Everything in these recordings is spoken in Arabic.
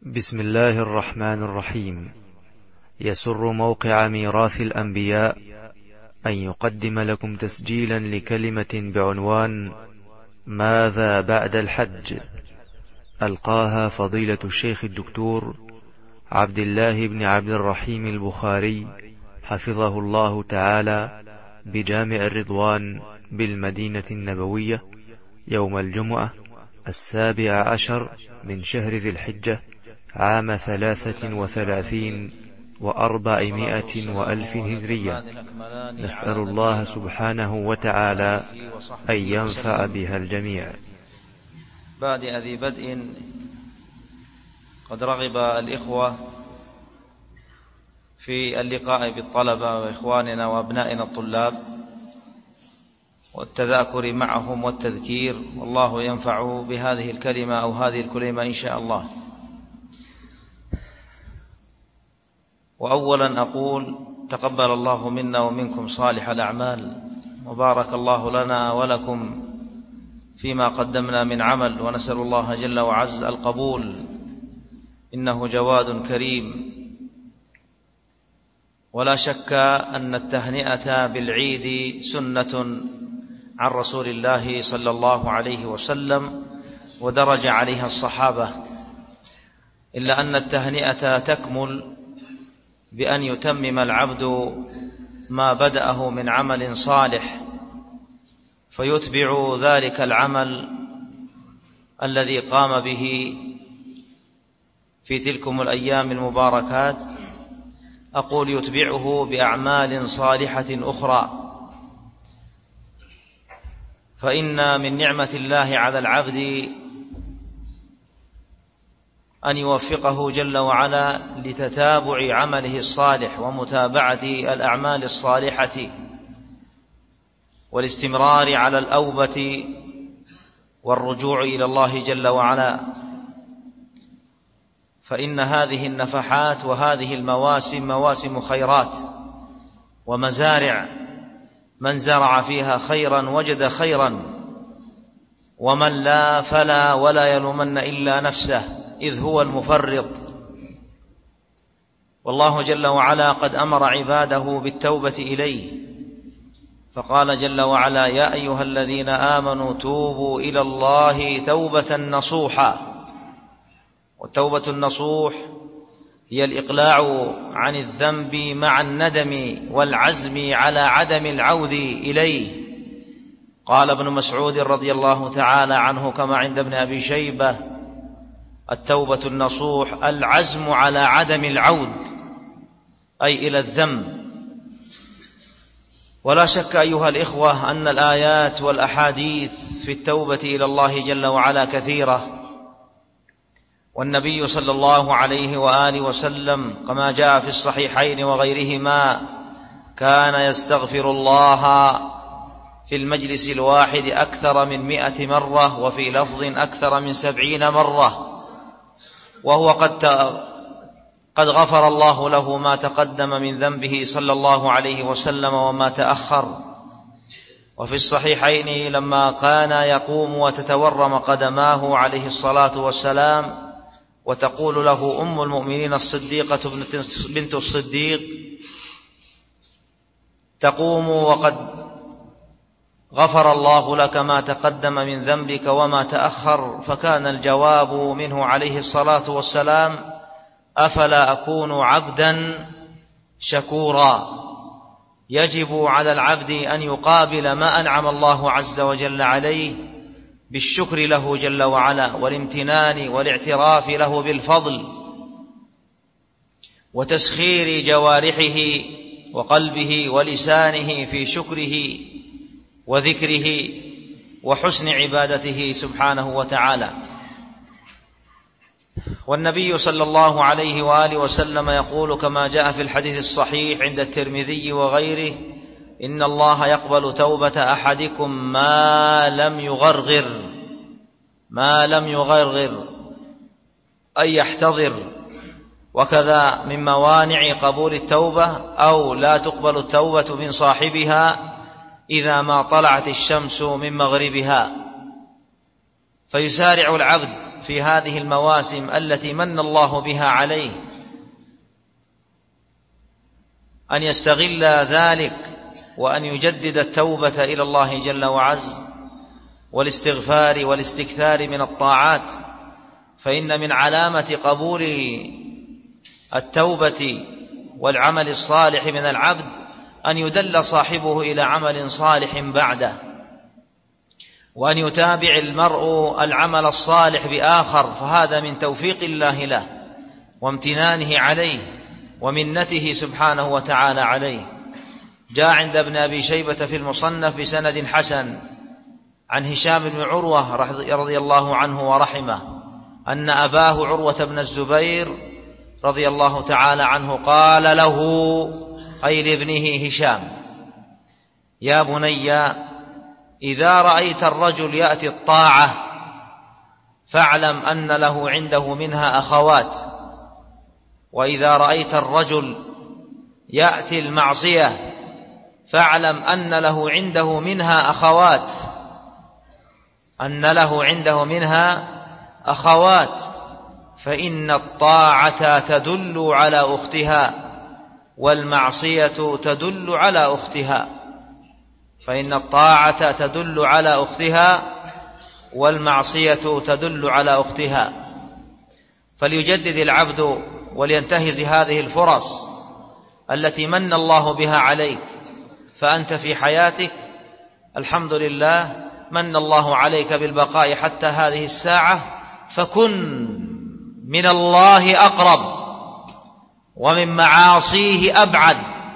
بسم الله الرحمن الرحيم. يسر موقع ميراث الأنبياء أن يقدم لكم تسجيلا لكلمة بعنوان ماذا بعد الحج، ألقاها فضيلة الشيخ الدكتور عبد الله بن عبد الرحيم البخاري حفظه الله تعالى بجامع الرضوان بالمدينة النبوية يوم الجمعة 17 من شهر ذي الحجة عام 33 و400 وألف هجرية. نسأل الله سبحانه وتعالى أن ينفع بها الجميع. بعد ذي بدء، قد رغب الإخوة في اللقاء بالطلبة وإخواننا وأبنائنا الطلاب والتذاكر معهم والتذكير، والله ينفع بهذه الكلمة أو هذه الكلمة إن شاء الله. وأولا أقول تقبل الله منا ومنكم صالح الأعمال، وبارك الله لنا ولكم فيما قدمنا من عمل، ونسأل الله جل وعز القبول، إنه جواد كريم. ولا شك أن التهنئة بالعيد سنة عن رسول الله صلى الله عليه وسلم، ودرج عليها الصحابة، إلا أن التهنئة تكمل بأن يتمم العبد ما بدأه من عمل صالح، فيتبع ذلك العمل الذي قام به في تلكم الأيام المباركات، أقول يتبعه بأعمال صالحة أخرى. فإن من نعمة الله على العبد أن يوفقه جل وعلا لتتابع عمله الصالح ومتابعة الأعمال الصالحة والاستمرار على الأوبة والرجوع إلى الله جل وعلا. فإن هذه النفحات وهذه المواسم مواسم خيرات ومزارع، من زرع فيها خيرا وجد خيرا، ومن لا فلا ولا يلومن إلا نفسه إذ هو المفرط. والله جل وعلا قد أمر عباده بالتوبة إليه، فقال جل وعلا: يا أيها الذين آمنوا توبوا إلى الله توبة نصوحا. والتوبة النصوح هي الإقلاع عن الذنب مع الندم والعزم على عدم العود إليه. قال ابن مسعود رضي الله تعالى عنه كما عند ابن أبي شيبة: التوبة النصوح العزم على عدم العود، أي إلى الذنب. ولا شك أيها الإخوة أن الآيات والأحاديث في التوبة إلى الله جل وعلا كثيرة، والنبي صلى الله عليه وآله وسلم كما جاء في الصحيحين وغيرهما كان يستغفر الله في المجلس الواحد أكثر من 100 مرة، وفي لفظ أكثر من 70 مرة، وهو قد غفر الله له ما تقدم من ذنبه صلى الله عليه وسلم وما تأخر. وفي الصحيحين لما كان يقوم وتتورم قدماه عليه الصلاة والسلام، وتقول له أم المؤمنين الصديقة بنت الصديق: تقوم وقد غفر الله لك ما تقدم من ذنبك وما تأخر. فكان الجواب منه عليه الصلاة والسلام: أفلا أكون عبدا شكورا. يجب على العبد أن يقابل ما أنعم الله عز وجل عليه بالشكر له جل وعلا، والامتنان والاعتراف له بالفضل، وتسخير جوارحه وقلبه ولسانه في شكره وذكره وحسن عبادته سبحانه وتعالى. والنبي صلى الله عليه وآله وسلم يقول كما جاء في الحديث الصحيح عند الترمذي وغيره: إن الله يقبل توبة أحدكم ما لم يغرغر أي يحتضر. وكذا من موانع قبول التوبة أو لا تقبل التوبة من صاحبها إذا ما طلعت الشمس من مغربها. فيسارع العبد في هذه المواسم التي من الله بها عليه أن يستغل ذلك وأن يجدد التوبة إلى الله جل وعز والاستغفار والاستكثار من الطاعات، فإن من علامة قبول التوبة والعمل الصالح من العبد أن يدل صاحبه إلى عمل صالح بعده، وأن يتابع المرء العمل الصالح بآخر، فهذا من توفيق الله له وامتنانه عليه ومنته سبحانه وتعالى عليه. جاء عند ابن أبي شيبة في المصنف بسند حسن عن هشام بن عروة رضي الله عنه ورحمه أن أباه عروة بن الزبير رضي الله تعالى عنه قال له، أي لابنه هشام: يا بني، إذا رأيت الرجل يأتي الطاعة فاعلم أن له عنده منها أخوات، وإذا رأيت الرجل يأتي المعصية فاعلم أن له عنده منها أخوات، فإن الطاعة تدل على أختها والمعصية تدل على أختها، فإن الطاعة تدل على أختها والمعصية تدل على أختها. فليجدد العبد ولينتهز هذه الفرص التي من الله بها عليك، فأنت في حياتك الحمد لله من الله عليك بالبقاء حتى هذه الساعة، فكن من الله أقرب ومن معاصيه أبعد،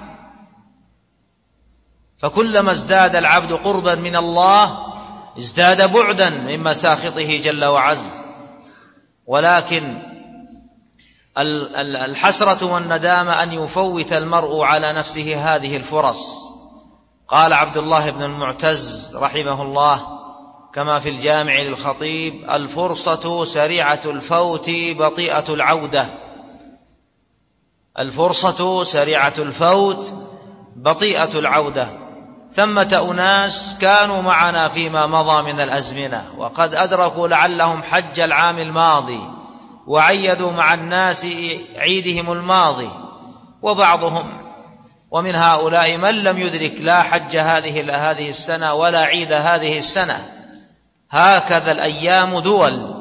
فكلما ازداد العبد قربا من الله ازداد بعدا من مساخطه جل وعز. ولكن الحسرة والندامة أن يفوت المرء على نفسه هذه الفرص. قال عبد الله بن المعتز رحمه الله كما في الجامع للخطيب: الفرصة سريعة الفوت بطيئة العودة. الفرصة سريعة الفوت بطيئة العودة. ثمة أناس كانوا معنا فيما مضى من الأزمنة وقد أدركوا لعلهم حج العام الماضي وعيدوا مع الناس عيدهم الماضي، ومن هؤلاء من لم يدرك لا حج هذه السنة ولا عيد هذه السنة. هكذا الأيام دول،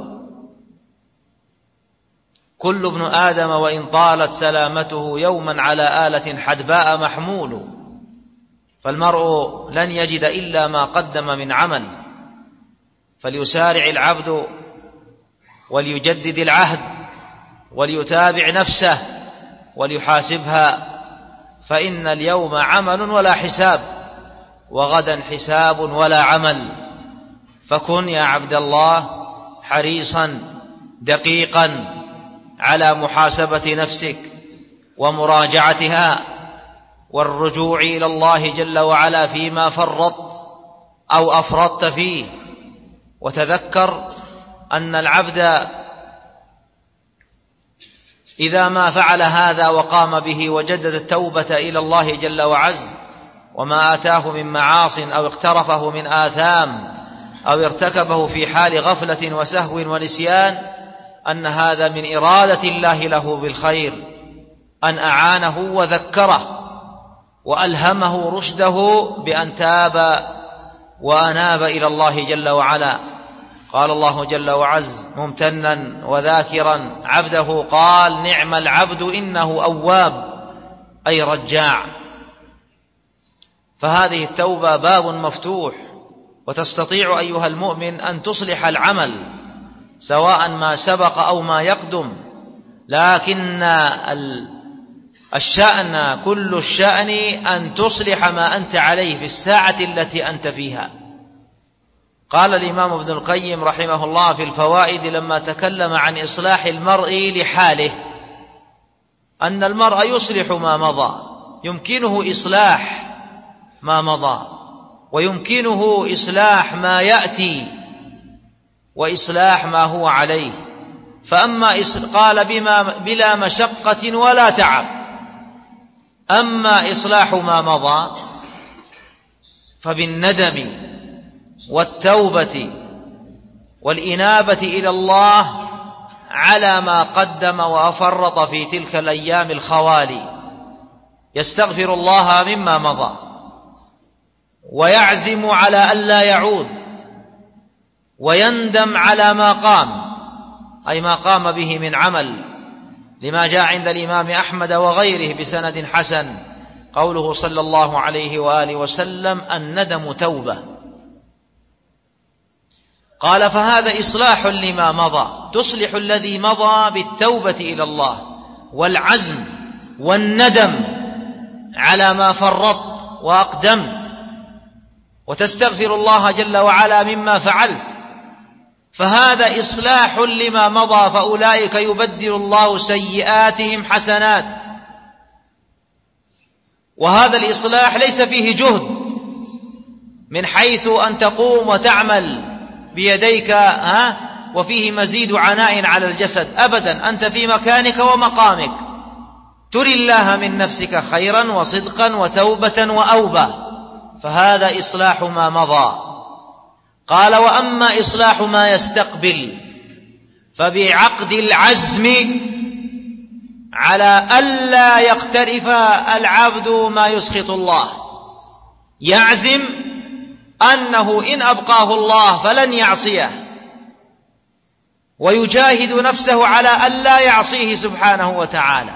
كل ابن آدم وإن طالت سلامته يوما على آلة حدباء محمول، فالمرء لن يجد إلا ما قدم من عمل. فليسارع العبد وليجدد العهد وليتابع نفسه وليحاسبها، فإن اليوم عمل ولا حساب، وغدا حساب ولا عمل. فكن يا عبد الله حريصا دقيقا على محاسبة نفسك ومراجعتها والرجوع إلى الله جل وعلا فيما فرطت أو أفرطت فيه. وتذكر أن العبد إذا ما فعل هذا وقام به وجدد التوبة إلى الله جل وعز، وما آتاه من معاص أو اقترفه من آثام أو ارتكبه في حال غفلة وسهو ونسيان، أن هذا من إرادة الله له بالخير، أن أعانه وذكره وألهمه رشده بأن تاب وأناب إلى الله جل وعلا. قال الله جل وعز ممتنا وذاكرا عبده قال: نعم العبد إنه أواب، أي رجاع. فهذه التوبة باب مفتوح، وتستطيع أيها المؤمن أن تصلح العمل سواء ما سبق أو ما يقدم، لكن الشأن كل الشأن أن تصلح ما أنت عليه في الساعة التي أنت فيها. قال الإمام ابن القيم رحمه الله في الفوائد لما تكلم عن إصلاح المرء لحاله، أن المرء يصلح ما مضى، يمكنه إصلاح ما مضى ويمكنه إصلاح ما يأتي وإصلاح ما هو عليه. فأما قال بلا مشقة ولا تعب. أما إصلاح ما مضى فبالندم والتوبة والإنابة إلى الله على ما قدم وأفرط في تلك الأيام الخوالي، يستغفر الله مما مضى ويعزم على ألا يعود، ويندم على ما قام، أي ما قام به من عمل، لما جاء عند الإمام أحمد وغيره بسند حسن قوله صلى الله عليه وآله وسلم: الندم توبة. قال: فهذا إصلاح لما مضى، تصلح الذي مضى بالتوبة إلى الله والعزم والندم على ما فرطت وأقدمت، وتستغفر الله جل وعلا مما فعلت، فهذا إصلاح لما مضى، فأولئك يبدل الله سيئاتهم حسنات. وهذا الإصلاح ليس فيه جهد من حيث أن تقوم وتعمل بيديك وفيه مزيد عناء على الجسد، أبدا، أنت في مكانك ومقامك تري الله من نفسك خيرا وصدقا وتوبة وأوبة، فهذا إصلاح ما مضى. قال: وأما إصلاح ما يستقبل فبعقد العزم على ألا يقترف العبد ما يسخط الله، يعزم أنه إن أبقاه الله فلن يعصيه، ويجاهد نفسه على ألا يعصيه سبحانه وتعالى،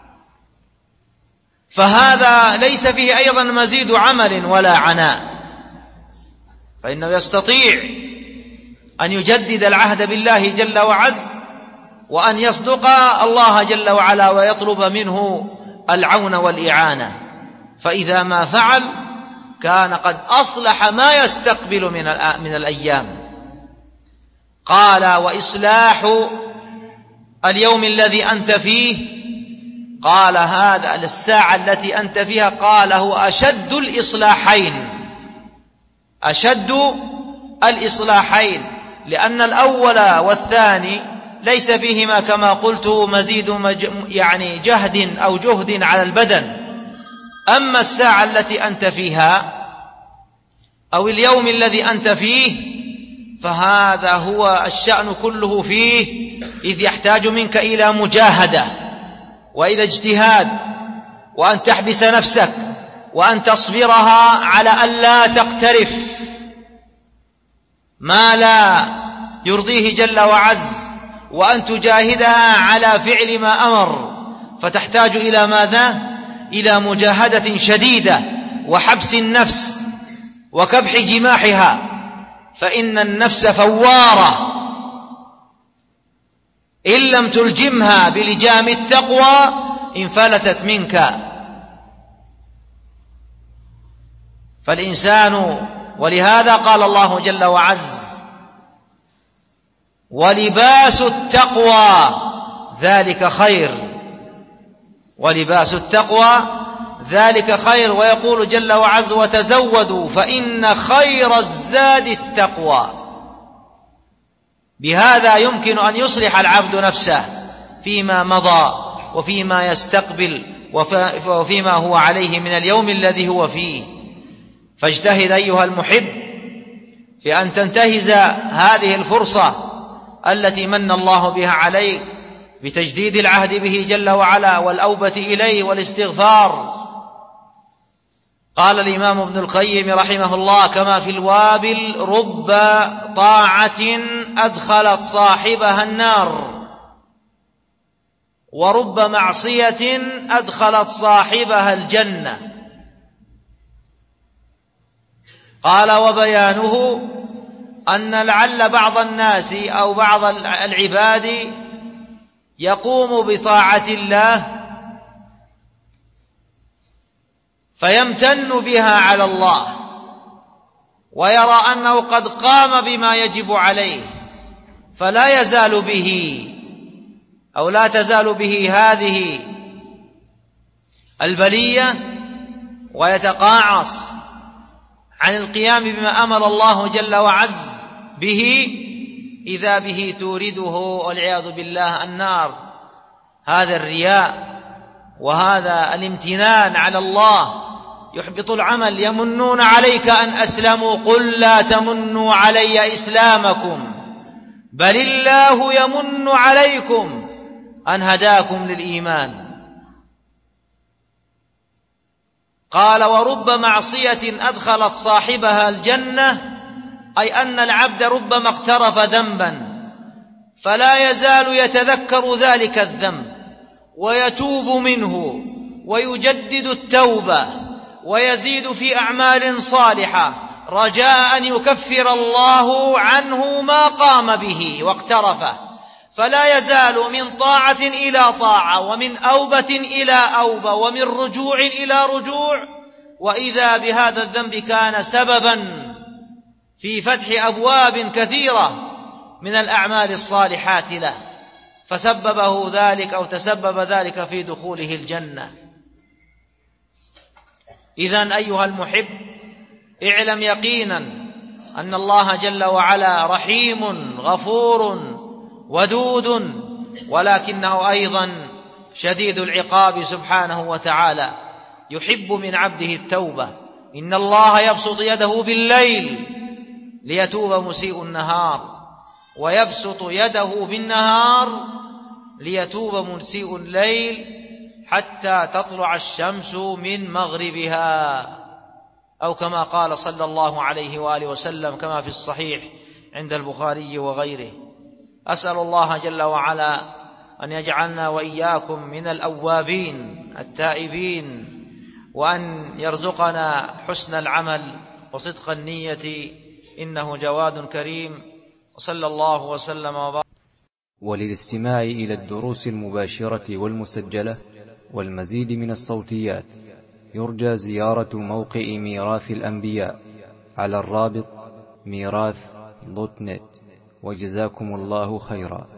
فهذا ليس فيه أيضا مزيد عمل ولا عناء، فإنه يستطيع أن يجدد العهد بالله جل وعز، وأن يصدق الله جل وعلا ويطلب منه العون والإعانة، فإذا ما فعل كان قد أصلح ما يستقبل من الأيام. قال: وإصلاح اليوم الذي أنت فيه، قال: هذا الساعة التي أنت فيها، قال: هو أشد الإصلاحين، أشد الإصلاحين، لأن الأول والثاني ليس فيهما كما قلت مزيد جهد أو جهد على البدن. أما الساعة التي أنت فيها أو اليوم الذي أنت فيه فهذا هو الشأن كله فيه، إذ يحتاج منك إلى مجاهدة وإلى اجتهاد، وأن تحبس نفسك وأن تصبرها على ألا تقترف ما لا يرضيه جل وعز، وأن تجاهدها على فعل ما أمر، فتحتاج إلى ماذا؟ إلى مجاهدة شديدة وحبس النفس وكبح جماحها، فإن النفس فوارة، إن لم تلجمها بلجام التقوى انفلتت منك. فالإنسان، ولهذا قال الله جل وعز: ولباس التقوى ذلك خير، ولباس التقوى ذلك خير. ويقول جل وعز: وتزودوا فإن خير الزاد التقوى. بهذا يمكن أن يصلح العبد نفسه فيما مضى وفيما يستقبل وفيما هو عليه من اليوم الذي هو فيه. فاجتهد أيها المحب في أن تنتهز هذه الفرصة التي من الله بها عليك بتجديد العهد به جل وعلا والأوبة إليه والاستغفار. قال الإمام ابن القيم رحمه الله: كما في الوابل رب طاعة أدخلت صاحبها النار، ورب معصية أدخلت صاحبها الجنة. قال: وبيانه أن لعل بعض الناس أو بعض العباد يقوم بطاعة الله فيمتن بها على الله، ويرى أنه قد قام بما يجب عليه، فلا يزال به أو لا تزال به هذه البلية، ويتقاعس عن القيام بما أمر الله جل وعز به، إذا به تورده والعياذ بالله النار. هذا الرياء وهذا الامتنان على الله يحبط العمل. يمنون عليك أن أسلموا، قل لا تمنوا علي إسلامكم بل الله يمن عليكم أن هداكم للإيمان. قال: ورب معصية أدخلت صاحبها الجنة، أي أن العبد ربما اقترف ذنبا فلا يزال يتذكر ذلك الذنب ويتوب منه ويجدد التوبة ويزيد في أعمال صالحة رجاء أن يكفر الله عنه ما قام به واقترفه، فلا يزال من طاعة إلى طاعة ومن أوبة إلى أوبة ومن رجوع إلى رجوع، وإذا بهذا الذنب كان سببا في فتح أبواب كثيرة من الأعمال الصالحات له، فسببه ذلك أو تسبب ذلك في دخوله الجنة. إذن أيها المحب، اعلم يقينا أن الله جل وعلا رحيم غفور ودود، ولكنه أيضا شديد العقاب سبحانه وتعالى، يحب من عبده التوبة. إن الله يبسط يده بالليل ليتوب مسيء النهار، ويبسط يده بالنهار ليتوب مسيء الليل حتى تطلع الشمس من مغربها، أو كما قال صلى الله عليه وآله وسلم كما في الصحيح عند البخاري وغيره. أسأل الله جل وعلا أن يجعلنا وإياكم من الأوابين التائبين، وأن يرزقنا حسن العمل وصدق النية، إنه جواد كريم. وصلى الله وسلم وبارك. وللاستماع إلى الدروس المباشرة والمسجلة والمزيد من الصوتيات يرجى زيارة موقع ميراث الأنبياء على الرابط ميراث.net. وجزاكم الله خيرا.